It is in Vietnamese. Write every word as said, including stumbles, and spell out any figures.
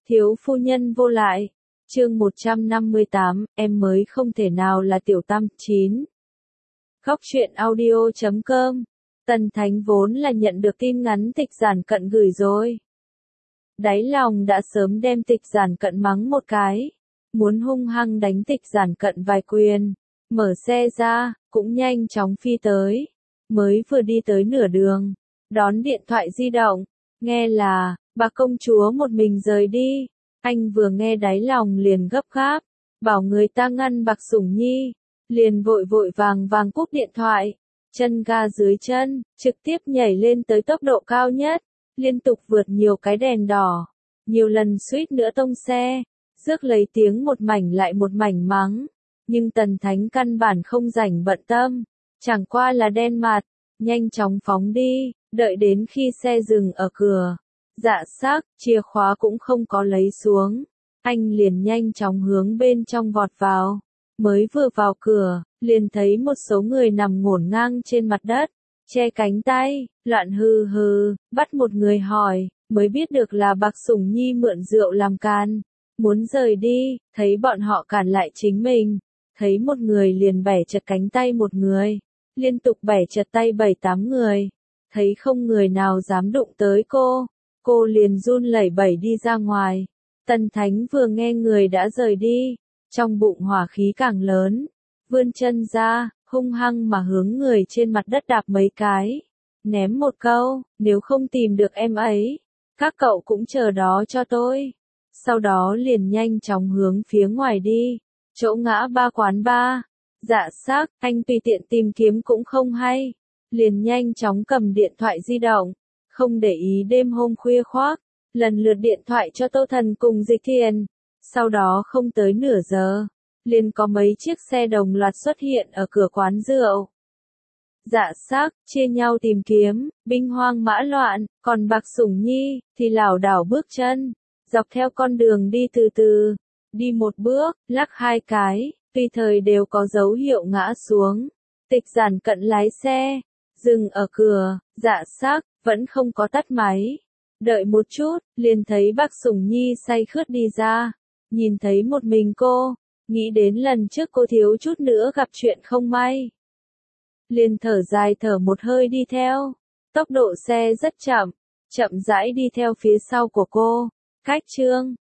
Thiếu phu nhân vô lại. Chương một trăm năm mươi tám, em mới không thể nào là tiểu tam. chín. Góc truyện audio chấm com. Tần Thánh vốn là nhận được tin ngắn Tịch Giản Cận gửi rồi. Đáy lòng đã sớm đem Tịch Giản Cận mắng một cái, muốn hung hăng đánh Tịch Giản Cận vài quyền. Mở xe ra, cũng nhanh chóng phi tới. Mới vừa đi tới nửa đường, đón điện thoại di động, nghe là, bà công chúa một mình rời đi. Anh vừa nghe đáy lòng liền gấp gáp, bảo người ta ngăn Bạc Sủng Nhi, liền vội vội vàng vàng cúp điện thoại, chân ga dưới chân, trực tiếp nhảy lên tới tốc độ cao nhất, liên tục vượt nhiều cái đèn đỏ, nhiều lần suýt nữa tông xe, rước lấy tiếng một mảnh lại một mảnh mắng, nhưng Tần Thánh căn bản không rảnh bận tâm, chẳng qua là đen mặt, nhanh chóng phóng đi, đợi đến khi xe dừng ở cửa. Dạ xác, chìa khóa cũng không có lấy xuống. Anh liền nhanh chóng hướng bên trong vọt vào. Mới vừa vào cửa, liền thấy một số người nằm ngổn ngang trên mặt đất, che cánh tay, loạn hừ hừ, bắt một người hỏi, mới biết được là Bạc Sủng Nhi mượn rượu làm can. Muốn rời đi, thấy bọn họ cản lại chính mình. Thấy một người liền bẻ chật cánh tay một người, liên tục bẻ chật tay bảy tám người. Thấy không người nào dám đụng tới cô. Cô liền run lẩy bẩy đi ra ngoài. Tần Thánh vừa nghe người đã rời đi, trong bụng hỏa khí càng lớn, vươn chân ra, hung hăng mà hướng người trên mặt đất đạp mấy cái, ném một câu, nếu không tìm được em ấy, các cậu cũng chờ đó cho tôi. Sau đó liền nhanh chóng hướng phía ngoài đi, chỗ ngã ba quán ba. Dạ xác, anh tùy tiện tìm kiếm cũng không hay, liền nhanh chóng cầm điện thoại di động. Không để ý đêm hôm khuya khoác, lần lượt điện thoại cho Tô Thần cùng Dịch Thiền. Sau đó không tới nửa giờ, liền có mấy chiếc xe đồng loạt xuất hiện ở cửa quán rượu. Dạ xác, chia nhau tìm kiếm, binh hoang mã loạn, còn Bạc Sủng Nhi thì lảo đảo bước chân, dọc theo con đường đi từ từ, đi một bước, lắc hai cái, tùy thời đều có dấu hiệu ngã xuống. Tịch Giản Cận lái xe, dừng ở cửa, dạ xác, vẫn không có tắt máy. Đợi một chút, liền thấy Bạc Sủng Nhi say khướt đi ra. Nhìn thấy một mình cô, nghĩ đến lần trước cô thiếu chút nữa gặp chuyện không may. Liền thở dài thở một hơi đi theo. Tốc độ xe rất chậm, chậm rãi đi theo phía sau của cô. Cách Trương,